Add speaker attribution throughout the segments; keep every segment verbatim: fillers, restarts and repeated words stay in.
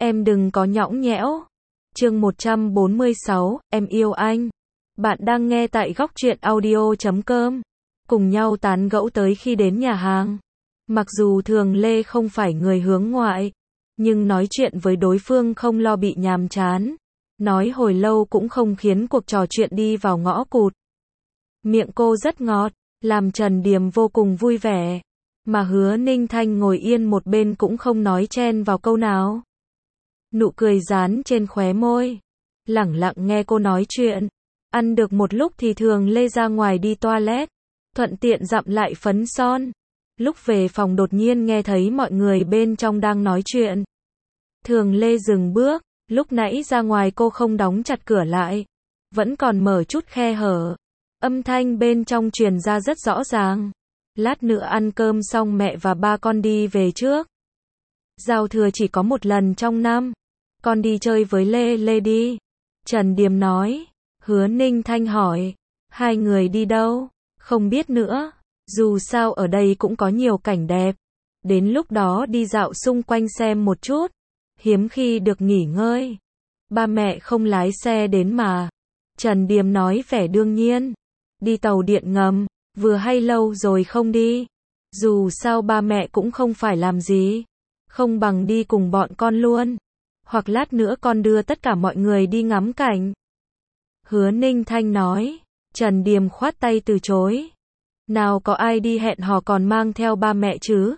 Speaker 1: Em đừng có nhõng nhẽo. Chương một trăm bốn mươi sáu, em yêu anh. Bạn đang nghe tại góc truyện audio chấm com. Cùng nhau tán gẫu tới khi đến nhà hàng. Mặc dù Thường Lê không phải người hướng ngoại, nhưng nói chuyện với đối phương không lo bị nhàm chán. Nói hồi lâu cũng không khiến cuộc trò chuyện đi vào ngõ cụt. Miệng cô rất ngọt, làm Trần Điềm vô cùng vui vẻ. Mà Hứa Ninh Thanh ngồi yên một bên cũng không nói chen vào câu nào. Nụ cười dán trên khóe môi. Lẳng lặng nghe cô nói chuyện. Ăn được một lúc thì Thường Lê ra ngoài đi toilet. Thuận tiện dặm lại phấn son. Lúc về phòng đột nhiên nghe thấy mọi người bên trong đang nói chuyện. Thường Lê dừng bước. Lúc nãy ra ngoài cô không đóng chặt cửa lại. Vẫn còn mở chút khe hở. Âm thanh bên trong truyền ra rất rõ ràng. Lát nữa ăn cơm xong mẹ và ba con đi về trước. Giao thừa chỉ có một lần trong năm. Con đi chơi với Lê Lê đi. Trần Điềm nói. Hứa Ninh Thanh hỏi. Hai người đi đâu? Không biết nữa. Dù sao ở đây cũng có nhiều cảnh đẹp. Đến lúc đó đi dạo xung quanh xem một chút. Hiếm khi được nghỉ ngơi. Ba mẹ không lái xe đến mà. Trần Điềm nói vẻ đương nhiên. Đi tàu điện ngầm. Vừa hay lâu rồi không đi. Dù sao ba mẹ cũng không phải làm gì. Không bằng đi cùng bọn con luôn. Hoặc lát nữa con đưa tất cả mọi người đi ngắm cảnh. Hứa Ninh Thanh nói. Trần Điềm khoát tay từ chối. Nào có ai đi hẹn hò còn mang theo ba mẹ chứ.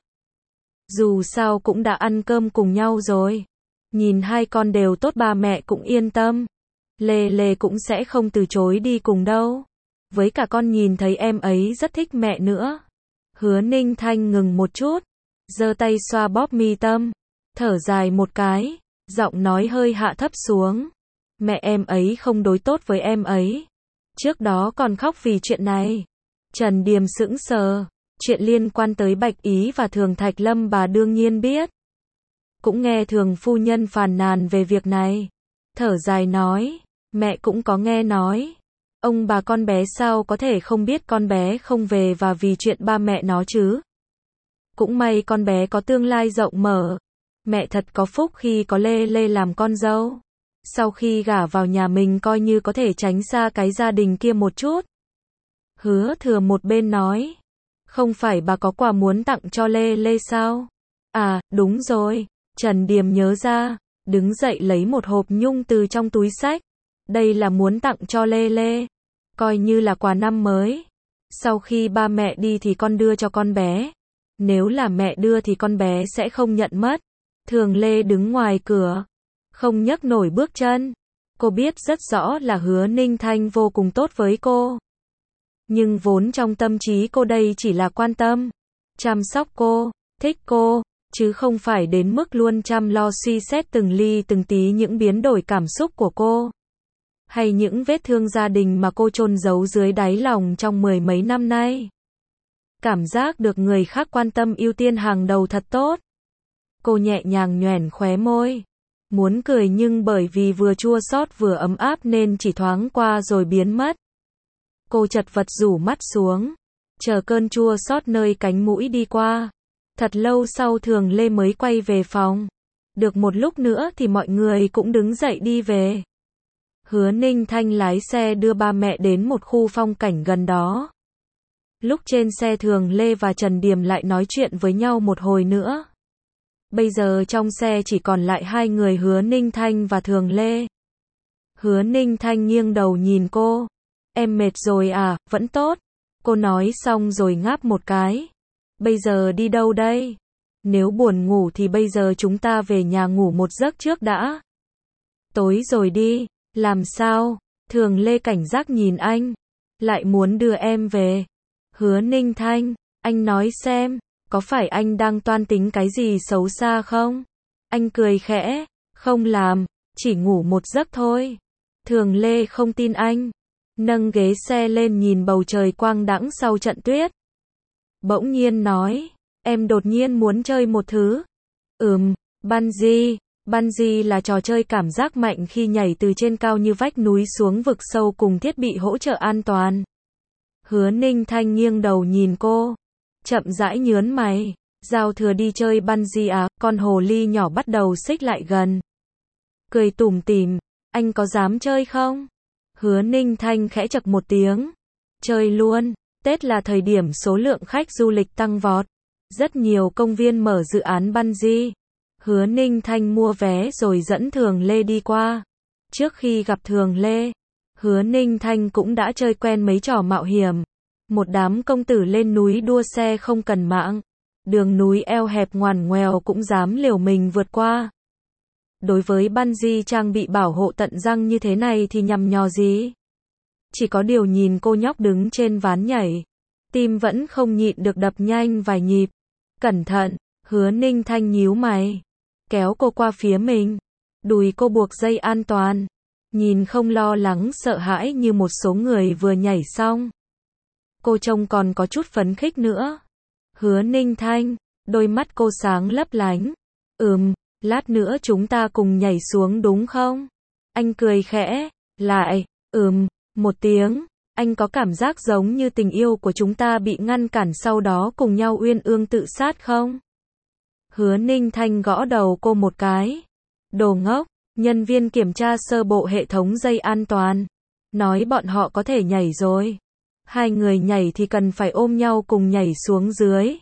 Speaker 1: Dù sao cũng đã ăn cơm cùng nhau rồi. Nhìn hai con đều tốt ba mẹ cũng yên tâm. Lê Lê cũng sẽ không từ chối đi cùng đâu. Với cả con nhìn thấy em ấy rất thích mẹ nữa. Hứa Ninh Thanh ngừng một chút. Giơ tay xoa bóp mi tâm. Thở dài một cái. Giọng nói hơi hạ thấp xuống. Mẹ em ấy không đối tốt với em ấy. Trước đó còn khóc vì chuyện này. Trần Điềm sững sờ. Chuyện liên quan tới Bạch Ý và Thường Thạch Lâm bà đương nhiên biết. Cũng nghe Thường phu nhân phàn nàn về việc này. Thở dài nói. Mẹ cũng có nghe nói. Ông bà con bé sao có thể không biết con bé không về và vì chuyện ba mẹ nó chứ. Cũng may con bé có tương lai rộng mở. Mẹ thật có phúc khi có Lê Lê làm con dâu. Sau khi gả vào nhà mình coi như có thể tránh xa cái gia đình kia một chút. Hứa Thừa một bên nói. Không phải bà có quà muốn tặng cho Lê Lê sao? À, đúng rồi. Trần Điềm nhớ ra. Đứng dậy lấy một hộp nhung từ trong túi xách. Đây là muốn tặng cho Lê Lê. Coi như là quà năm mới. Sau khi ba mẹ đi thì con đưa cho con bé. Nếu là mẹ đưa thì con bé sẽ không nhận mất. Thường Lê đứng ngoài cửa. Không nhấc nổi bước chân. Cô biết rất rõ là Hứa Ninh Thanh vô cùng tốt với cô. Nhưng vốn trong tâm trí cô đây chỉ là quan tâm. Chăm sóc cô. Thích cô. Chứ không phải đến mức luôn chăm lo suy xét từng ly từng tí những biến đổi cảm xúc của cô. Hay những vết thương gia đình mà cô chôn giấu dưới đáy lòng trong mười mấy năm nay. Cảm giác được người khác quan tâm ưu tiên hàng đầu thật tốt. Cô nhẹ nhàng nhoẻn khóe môi. Muốn cười nhưng bởi vì vừa chua xót vừa ấm áp nên chỉ thoáng qua rồi biến mất. Cô chật vật rủ mắt xuống. Chờ cơn chua xót nơi cánh mũi đi qua. Thật lâu sau Thường Lê mới quay về phòng. Được một lúc nữa thì mọi người cũng đứng dậy đi về. Hứa Ninh Thanh lái xe đưa ba mẹ đến một khu phong cảnh gần đó. Lúc trên xe Thường Lê và Trần Điềm lại nói chuyện với nhau một hồi nữa. Bây giờ trong xe chỉ còn lại hai người Hứa Ninh Thanh và Thường Lê. Hứa Ninh Thanh nghiêng đầu nhìn cô. Em mệt rồi à, vẫn tốt. Cô nói xong rồi ngáp một cái. Bây giờ đi đâu đây? Nếu buồn ngủ thì bây giờ chúng ta về nhà ngủ một giấc trước đã. Tối rồi đi. Làm sao? Thường Lê cảnh giác nhìn anh. Lại muốn đưa em về. Hứa Ninh Thanh. Anh nói xem. Có phải anh đang toan tính cái gì xấu xa không? Anh cười khẽ. Không làm. Chỉ ngủ một giấc thôi. Thường Lê không tin anh. Nâng ghế xe lên nhìn bầu trời quang đãng sau trận tuyết. Bỗng nhiên nói. Em đột nhiên muốn chơi một thứ. Ừm, bungee. Bungee là trò chơi cảm giác mạnh khi nhảy từ trên cao như vách núi xuống vực sâu cùng thiết bị hỗ trợ an toàn. Hứa Ninh Thanh nghiêng đầu nhìn cô. Chậm rãi nhớn mày. Giao thừa đi chơi bungee à? Con hồ ly nhỏ bắt đầu xích lại gần. cười tủm tỉm, anh có dám chơi không? Hứa Ninh Thanh khẽ chậc một tiếng, chơi luôn, Tết là thời điểm số lượng khách du lịch tăng vọt, rất nhiều công viên mở dự án bungee. Hứa Ninh Thanh mua vé rồi dẫn Thường Lê đi qua. Trước khi gặp Thường Lê, Hứa Ninh Thanh cũng đã chơi quen mấy trò mạo hiểm. Một đám công tử lên núi đua xe không cần mạng. Đường núi eo hẹp ngoằn ngoèo cũng dám liều mình vượt qua. Đối với bungee trang bị bảo hộ tận răng như thế này thì nhằm nhò gì? Chỉ có điều nhìn cô nhóc đứng trên ván nhảy, tim vẫn không nhịn được đập nhanh vài nhịp. Cẩn thận, Hứa Ninh Thanh nhíu mày, kéo cô qua phía mình. Đùi cô buộc dây an toàn, nhìn không lo lắng sợ hãi như một số người vừa nhảy xong. Cô trông còn có chút phấn khích nữa. Hứa Ninh Thanh, đôi mắt cô sáng lấp lánh. Ừm, lát nữa chúng ta cùng nhảy xuống đúng không? Anh cười khẽ, lại, ừm, một tiếng. Anh có cảm giác giống như tình yêu của chúng ta bị ngăn cản sau đó cùng nhau uyên ương tự sát không? Hứa Ninh Thanh gõ đầu cô một cái. Đồ ngốc, nhân viên kiểm tra sơ bộ hệ thống dây an toàn. Nói bọn họ có thể nhảy rồi. Hai người nhảy thì cần phải ôm nhau cùng nhảy xuống dưới.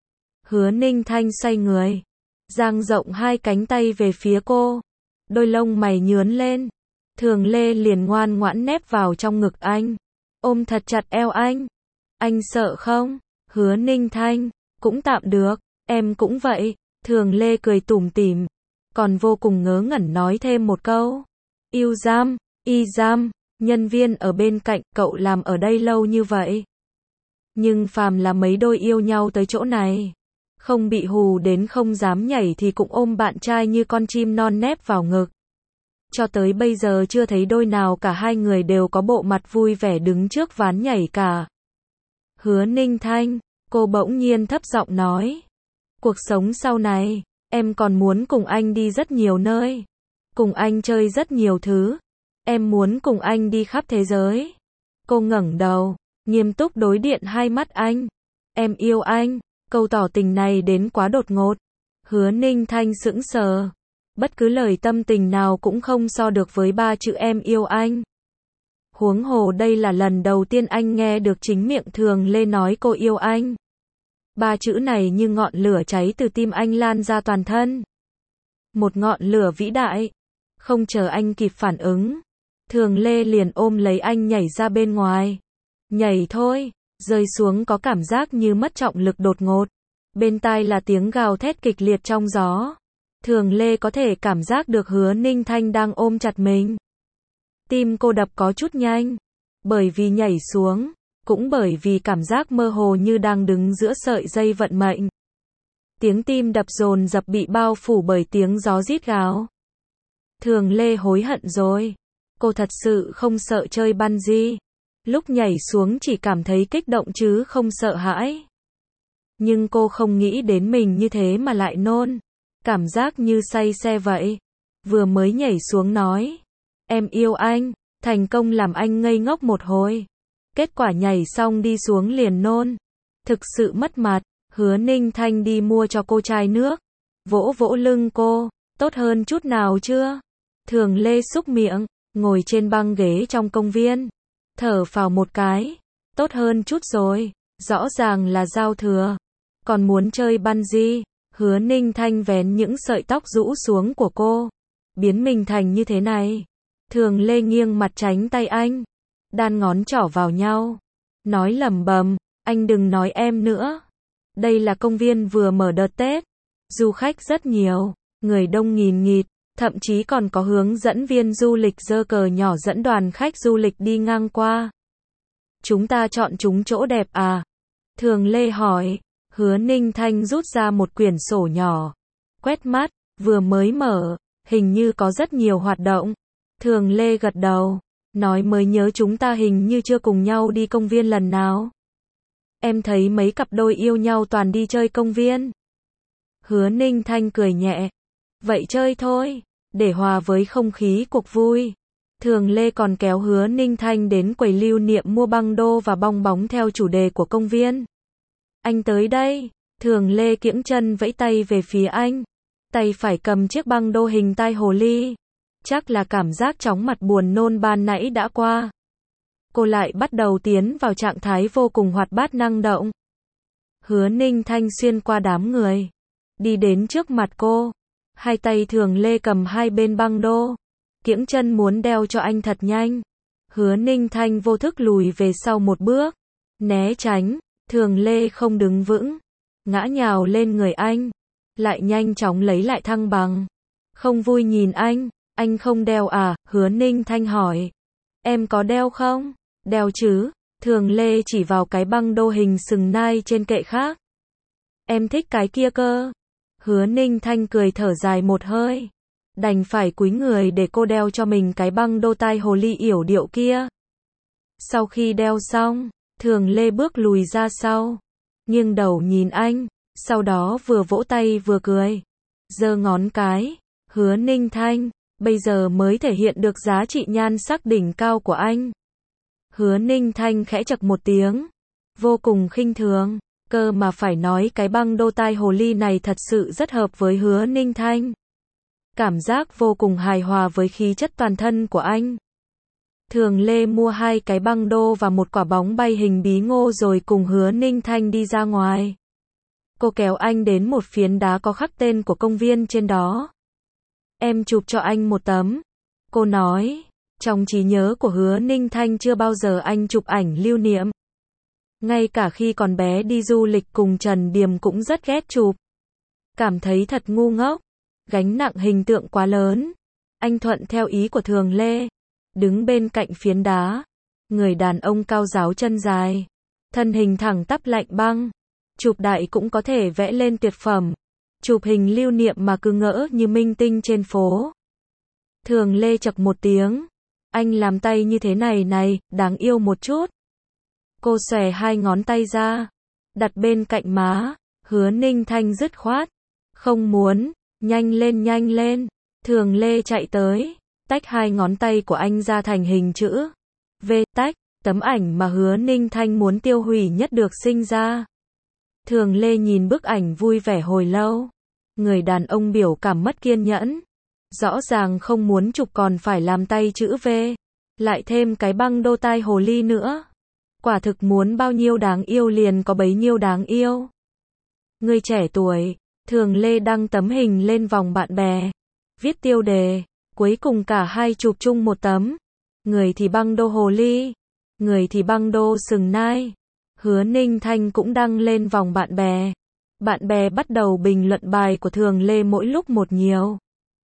Speaker 1: Hứa Ninh Thanh xoay người, dang rộng hai cánh tay về phía cô. Đôi lông mày nhướn lên. Thường Lê liền ngoan ngoãn nép vào trong ngực anh, ôm thật chặt eo anh. Anh sợ không? Hứa Ninh Thanh, cũng tạm được, em cũng vậy. Thường Lê cười tủm tỉm, còn vô cùng ngớ ngẩn nói thêm một câu. Yêu giam, y giam, nhân viên ở bên cạnh, cậu làm ở đây lâu như vậy. Nhưng phàm là mấy đôi yêu nhau tới chỗ này, không bị hù đến không dám nhảy thì cũng ôm bạn trai như con chim non nép vào ngực. Cho tới bây giờ chưa thấy đôi nào cả hai người đều có bộ mặt vui vẻ đứng trước ván nhảy cả. Hứa Ninh Thanh, cô bỗng nhiên thấp giọng nói. Cuộc sống sau này, em còn muốn cùng anh đi rất nhiều nơi. Cùng anh chơi rất nhiều thứ. Em muốn cùng anh đi khắp thế giới. Cô ngẩng đầu, nghiêm túc đối điện hai mắt anh. Em yêu anh. Câu tỏ tình này đến quá đột ngột. Hứa Ninh Thanh sững sờ. Bất cứ lời tâm tình nào cũng không so được với ba chữ em yêu anh. Huống hồ đây là lần đầu tiên anh nghe được chính miệng Thường Lê nói cô yêu anh. Ba chữ này như ngọn lửa cháy từ tim anh lan ra toàn thân. Một ngọn lửa vĩ đại. Không chờ anh kịp phản ứng, Thường Lê liền ôm lấy anh nhảy ra bên ngoài. Nhảy thôi, rơi xuống có cảm giác như mất trọng lực đột ngột. Bên tai là tiếng gào thét kịch liệt trong gió. Thường Lê có thể cảm giác được Hứa Ninh Thanh đang ôm chặt mình. Tim cô đập có chút nhanh. Bởi vì nhảy xuống, cũng bởi vì cảm giác mơ hồ như đang đứng giữa sợi dây vận mệnh. Tiếng tim đập dồn dập bị bao phủ bởi tiếng gió rít gào. Thường Lê hối hận rồi. Cô thật sự không sợ chơi bungee. Lúc nhảy xuống chỉ cảm thấy kích động chứ không sợ hãi. Nhưng cô không nghĩ đến mình như thế mà lại nôn. Cảm giác như say xe vậy. Vừa mới nhảy xuống nói. Em yêu anh. Thành công làm anh ngây ngốc một hồi. Kết quả nhảy xong đi xuống liền nôn. Thực sự mất mặt. Hứa Ninh Thanh đi mua cho cô chai nước. Vỗ vỗ lưng cô. Tốt hơn chút nào chưa? Thường Lê xúc miệng. Ngồi trên băng ghế trong công viên. Thở phào một cái. Tốt hơn chút rồi. Rõ ràng là giao thừa. Còn muốn chơi bungee. Hứa Ninh Thanh vén những sợi tóc rũ xuống của cô. Biến mình thành như thế này. Thường Lê nghiêng mặt tránh tay anh. Đan ngón trỏ vào nhau. Nói lẩm bẩm. Anh đừng nói em nữa. Đây là công viên vừa mở đợt Tết. Du khách rất nhiều. Người đông nghìn nghịt. Thậm chí còn có hướng dẫn viên du lịch giơ cờ nhỏ dẫn đoàn khách du lịch đi ngang qua. Chúng ta chọn chúng chỗ đẹp à? Thường Lê hỏi. Hứa Ninh Thanh rút ra một quyển sổ nhỏ. Quét mắt, vừa mới mở, hình như có rất nhiều hoạt động. Thường Lê gật đầu. Nói mới nhớ chúng ta hình như chưa cùng nhau đi công viên lần nào. Em thấy mấy cặp đôi yêu nhau toàn đi chơi công viên. Hứa Ninh Thanh cười nhẹ. Vậy chơi thôi, để hòa với không khí cuộc vui. Thường Lê còn kéo Hứa Ninh Thanh đến quầy lưu niệm mua băng đô và bong bóng theo chủ đề của công viên. Anh tới đây. Thường Lê kiễng chân vẫy tay về phía anh. Tay phải cầm chiếc băng đô hình tai hồ ly. Chắc là cảm giác chóng mặt buồn nôn ban nãy đã qua. Cô lại bắt đầu tiến vào trạng thái vô cùng hoạt bát năng động. Hứa Ninh Thanh xuyên qua đám người, đi đến trước mặt cô. Hai tay Thường Lê cầm hai bên băng đô, kiễng chân muốn đeo cho anh thật nhanh. Hứa Ninh Thanh vô thức lùi về sau một bước, né tránh. Thường Lê không đứng vững, ngã nhào lên người anh, lại nhanh chóng lấy lại thăng bằng. Không vui nhìn anh, anh không đeo à? Hứa Ninh Thanh hỏi. Em có đeo không? Đeo chứ. Thường Lê chỉ vào cái băng đô hình sừng nai trên kệ khác. Em thích cái kia cơ. Hứa Ninh Thanh cười thở dài một hơi, đành phải cúi người để cô đeo cho mình cái băng đô tai hồ ly yểu điệu kia. Sau khi đeo xong, Thường Lê bước lùi ra sau, nghiêng đầu nhìn anh, sau đó vừa vỗ tay vừa cười, giơ ngón cái. Hứa Ninh Thanh, bây giờ mới thể hiện được giá trị nhan sắc đỉnh cao của anh. Hứa Ninh Thanh khẽ chậc một tiếng, vô cùng khinh thường. Cơ mà phải nói cái băng đô tai hồ ly này thật sự rất hợp với Hứa Ninh Thanh. Cảm giác vô cùng hài hòa với khí chất toàn thân của anh. Thường Lê mua hai cái băng đô và một quả bóng bay hình bí ngô rồi cùng Hứa Ninh Thanh đi ra ngoài. Cô kéo anh đến một phiến đá có khắc tên của công viên trên đó. Em chụp cho anh một tấm. Cô nói, trong trí nhớ của Hứa Ninh Thanh chưa bao giờ anh chụp ảnh lưu niệm. Ngay cả khi còn bé đi du lịch cùng Trần Điềm cũng rất ghét chụp. Cảm thấy thật ngu ngốc, gánh nặng hình tượng quá lớn. Anh thuận theo ý của Thường Lê, đứng bên cạnh phiến đá. Người đàn ông cao ráo chân dài, thân hình thẳng tắp lạnh băng. Chụp đại cũng có thể vẽ lên tuyệt phẩm. Chụp hình lưu niệm mà cứ ngỡ như minh tinh trên phố. Thường Lê chậc một tiếng. Anh làm tay như thế này này, đáng yêu một chút. Cô xòe hai ngón tay ra, đặt bên cạnh má. Hứa Ninh Thanh dứt khoát. Không muốn, nhanh lên nhanh lên. Thường Lê chạy tới, tách hai ngón tay của anh ra thành hình chữ V, tách. Tấm ảnh mà Hứa Ninh Thanh muốn tiêu hủy nhất được sinh ra. Thường Lê nhìn bức ảnh vui vẻ hồi lâu. Người đàn ông biểu cảm mất kiên nhẫn. Rõ ràng không muốn chụp còn phải làm tay chữ V. Lại thêm cái băng đô tai hồ ly nữa. Quả thực muốn bao nhiêu đáng yêu liền có bấy nhiêu đáng yêu. Người trẻ tuổi, Thường Lê đăng tấm hình lên vòng bạn bè. Viết tiêu đề, cuối cùng cả hai chụp chung một tấm. Người thì băng đô hồ ly, người thì băng đô sừng nai. Hứa Ninh Thanh cũng đăng lên vòng bạn bè. Bạn bè bắt đầu bình luận bài của Thường Lê mỗi lúc một nhiều.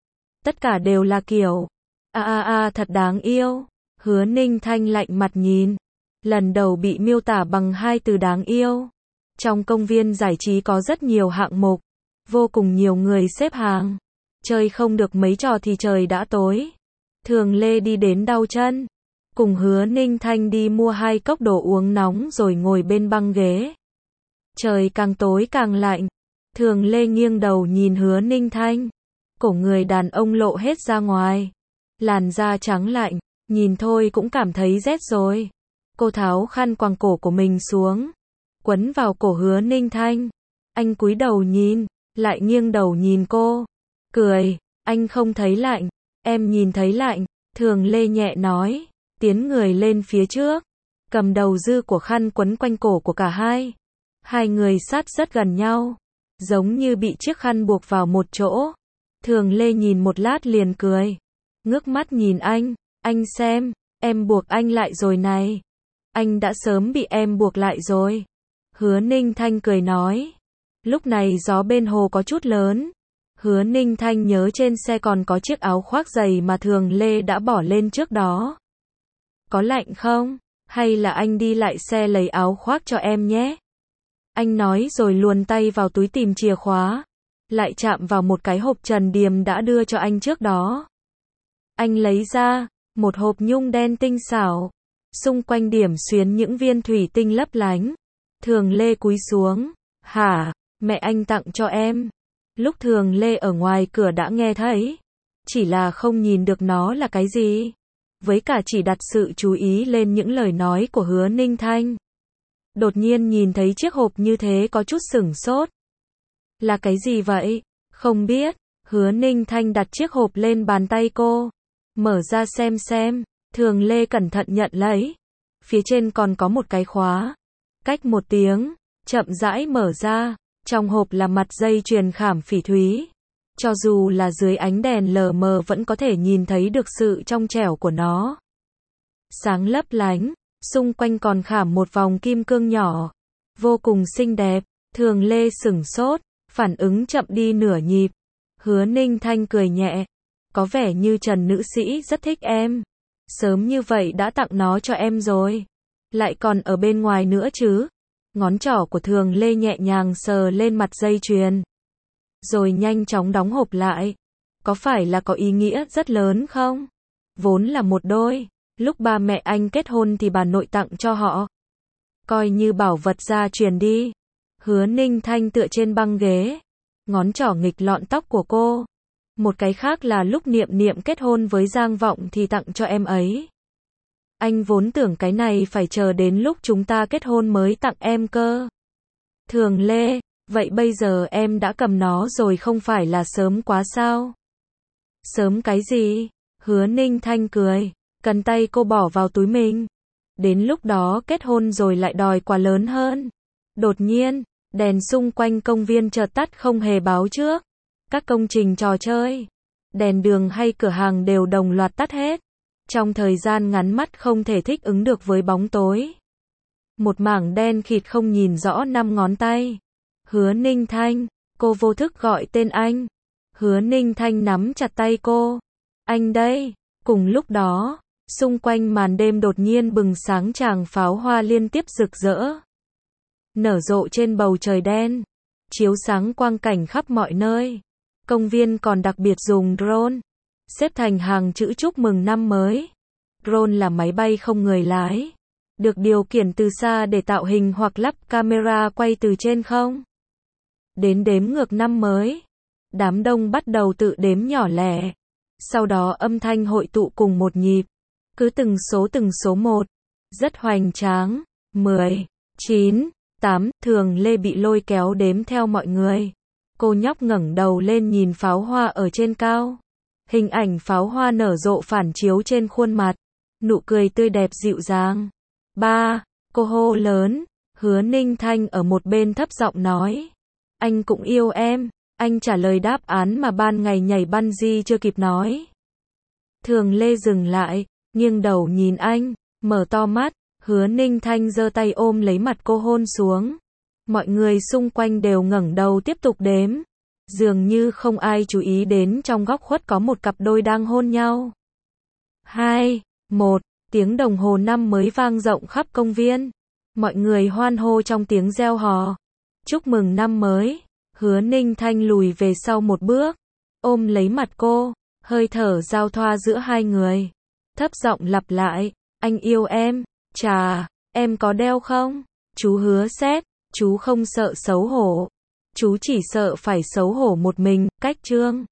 Speaker 1: Tất cả đều là kiểu, a a a thật đáng yêu. Hứa Ninh Thanh lạnh mặt nhìn. Lần đầu bị miêu tả bằng hai từ đáng yêu. Trong công viên giải trí có rất nhiều hạng mục. Vô cùng nhiều người xếp hàng. Chơi không được mấy trò thì trời đã tối. Thường Lê đi đến đau chân. Cùng Hứa Ninh Thanh đi mua hai cốc đồ uống nóng rồi ngồi bên băng ghế. Trời càng tối càng lạnh. Thường Lê nghiêng đầu nhìn Hứa Ninh Thanh. Cổ người đàn ông lộ hết ra ngoài. Làn da trắng lạnh, nhìn thôi cũng cảm thấy rét rồi. Cô tháo khăn quàng cổ của mình xuống, quấn vào cổ Hứa Ninh Thanh. Anh cúi đầu nhìn, lại nghiêng đầu nhìn cô. Cười, anh không thấy lạnh, em nhìn thấy lạnh. Thường Lê nhẹ nói, tiến người lên phía trước, cầm đầu dư của khăn quấn quanh cổ của cả hai. Hai người sát rất gần nhau, giống như bị chiếc khăn buộc vào một chỗ. Thường Lê nhìn một lát liền cười, ngước mắt nhìn anh, anh xem, em buộc anh lại rồi này. Anh đã sớm bị em buộc lại rồi. Hứa Ninh Thanh cười nói. Lúc này gió bên hồ có chút lớn. Hứa Ninh Thanh nhớ trên xe còn có chiếc áo khoác dày mà Thường Lê đã bỏ lên trước đó. Có lạnh không? Hay là anh đi lại xe lấy áo khoác cho em nhé? Anh nói rồi luồn tay vào túi tìm chìa khóa. Lại chạm vào một cái hộp Trần Điềm đã đưa cho anh trước đó. Anh lấy ra một hộp nhung đen tinh xảo. Xung quanh điểm xuyến những viên thủy tinh lấp lánh. Thường Lê cúi xuống. Hả, mẹ anh tặng cho em. Lúc Thường Lê ở ngoài cửa đã nghe thấy. Chỉ là không nhìn được nó là cái gì. Với cả chỉ đặt sự chú ý lên những lời nói của Hứa Ninh Thanh. Đột nhiên nhìn thấy chiếc hộp như thế có chút sửng sốt. Là cái gì vậy? Không biết. Hứa Ninh Thanh đặt chiếc hộp lên bàn tay cô. Mở ra xem xem. Thường Lê cẩn thận nhận lấy. Phía trên còn có một cái khóa. Cách một tiếng, chậm rãi mở ra. Trong hộp là mặt dây chuyền khảm phỉ thúy. Cho dù là dưới ánh đèn lờ mờ vẫn có thể nhìn thấy được sự trong trẻo của nó. Sáng lấp lánh, xung quanh còn khảm một vòng kim cương nhỏ. Vô cùng xinh đẹp. Thường Lê sửng sốt, phản ứng chậm đi nửa nhịp. Hứa Ninh Thanh cười nhẹ. Có vẻ như Trần nữ sĩ rất thích em. Sớm như vậy đã tặng nó cho em rồi. Lại còn ở bên ngoài nữa chứ. Ngón trỏ của Thường Lê nhẹ nhàng sờ lên mặt dây chuyền. Rồi nhanh chóng đóng hộp lại. Có phải là có ý nghĩa rất lớn không? Vốn là một đôi. Lúc ba mẹ anh kết hôn thì bà nội tặng cho họ. Coi như bảo vật gia truyền đi. Hứa Ninh Thanh tựa trên băng ghế. Ngón trỏ nghịch lọn tóc của cô. Một cái khác là lúc Niệm Niệm kết hôn với Giang Vọng thì tặng cho em ấy. Anh vốn tưởng cái này phải chờ đến lúc chúng ta kết hôn mới tặng em cơ. Thường Lê, vậy bây giờ em đã cầm nó rồi không phải là sớm quá sao? Sớm cái gì? Hứa Ninh Thanh cười, cần tay cô bỏ vào túi mình. Đến lúc đó kết hôn rồi lại đòi quà lớn hơn. Đột nhiên, đèn xung quanh công viên chợt tắt không hề báo trước. Các công trình trò chơi, đèn đường hay cửa hàng đều đồng loạt tắt hết. Trong thời gian ngắn mắt không thể thích ứng được với bóng tối. Một mảng đen khịt không nhìn rõ năm ngón tay. Hứa Ninh Thanh, cô vô thức gọi tên anh. Hứa Ninh Thanh nắm chặt tay cô. Anh đây. Cùng lúc đó, xung quanh màn đêm đột nhiên bừng sáng tràng pháo hoa liên tiếp rực rỡ. Nở rộ trên bầu trời đen, chiếu sáng quang cảnh khắp mọi nơi. Công viên còn đặc biệt dùng drone, xếp thành hàng chữ chúc mừng năm mới. Drone là máy bay không người lái, được điều khiển từ xa để tạo hình hoặc lắp camera quay từ trên không. Đến đếm ngược năm mới, đám đông bắt đầu tự đếm nhỏ lẻ. Sau đó âm thanh hội tụ cùng một nhịp, cứ từng số từng số một, rất hoành tráng. Mười, chín, tám, Thường Lê bị lôi kéo đếm theo mọi người. Cô nhóc ngẩng đầu lên nhìn pháo hoa ở trên cao. Hình ảnh pháo hoa nở rộ phản chiếu trên khuôn mặt. Nụ cười tươi đẹp dịu dàng. Ba, cô hô lớn. Hứa Ninh Thanh ở một bên thấp giọng nói. Anh cũng yêu em. Anh trả lời đáp án mà ban ngày nhảy bungee chưa kịp nói. Thường Lê dừng lại, nghiêng đầu nhìn anh, mở to mắt. Hứa Ninh Thanh giơ tay ôm lấy mặt cô hôn xuống. Mọi người xung quanh đều ngẩng đầu tiếp tục đếm. Dường như không ai chú ý đến trong góc khuất có một cặp đôi đang hôn nhau. Hai, một, tiếng đồng hồ năm mới vang rộng khắp công viên. Mọi người hoan hô trong tiếng reo hò. Chúc mừng năm mới. Hứa Ninh Thanh lùi về sau một bước, ôm lấy mặt cô, hơi thở giao thoa giữa hai người. Thấp giọng lặp lại, anh yêu em. Chà, em có đeo không? Chú hứa xét, chú không sợ xấu hổ. Chú chỉ sợ phải xấu hổ một mình. Cách chương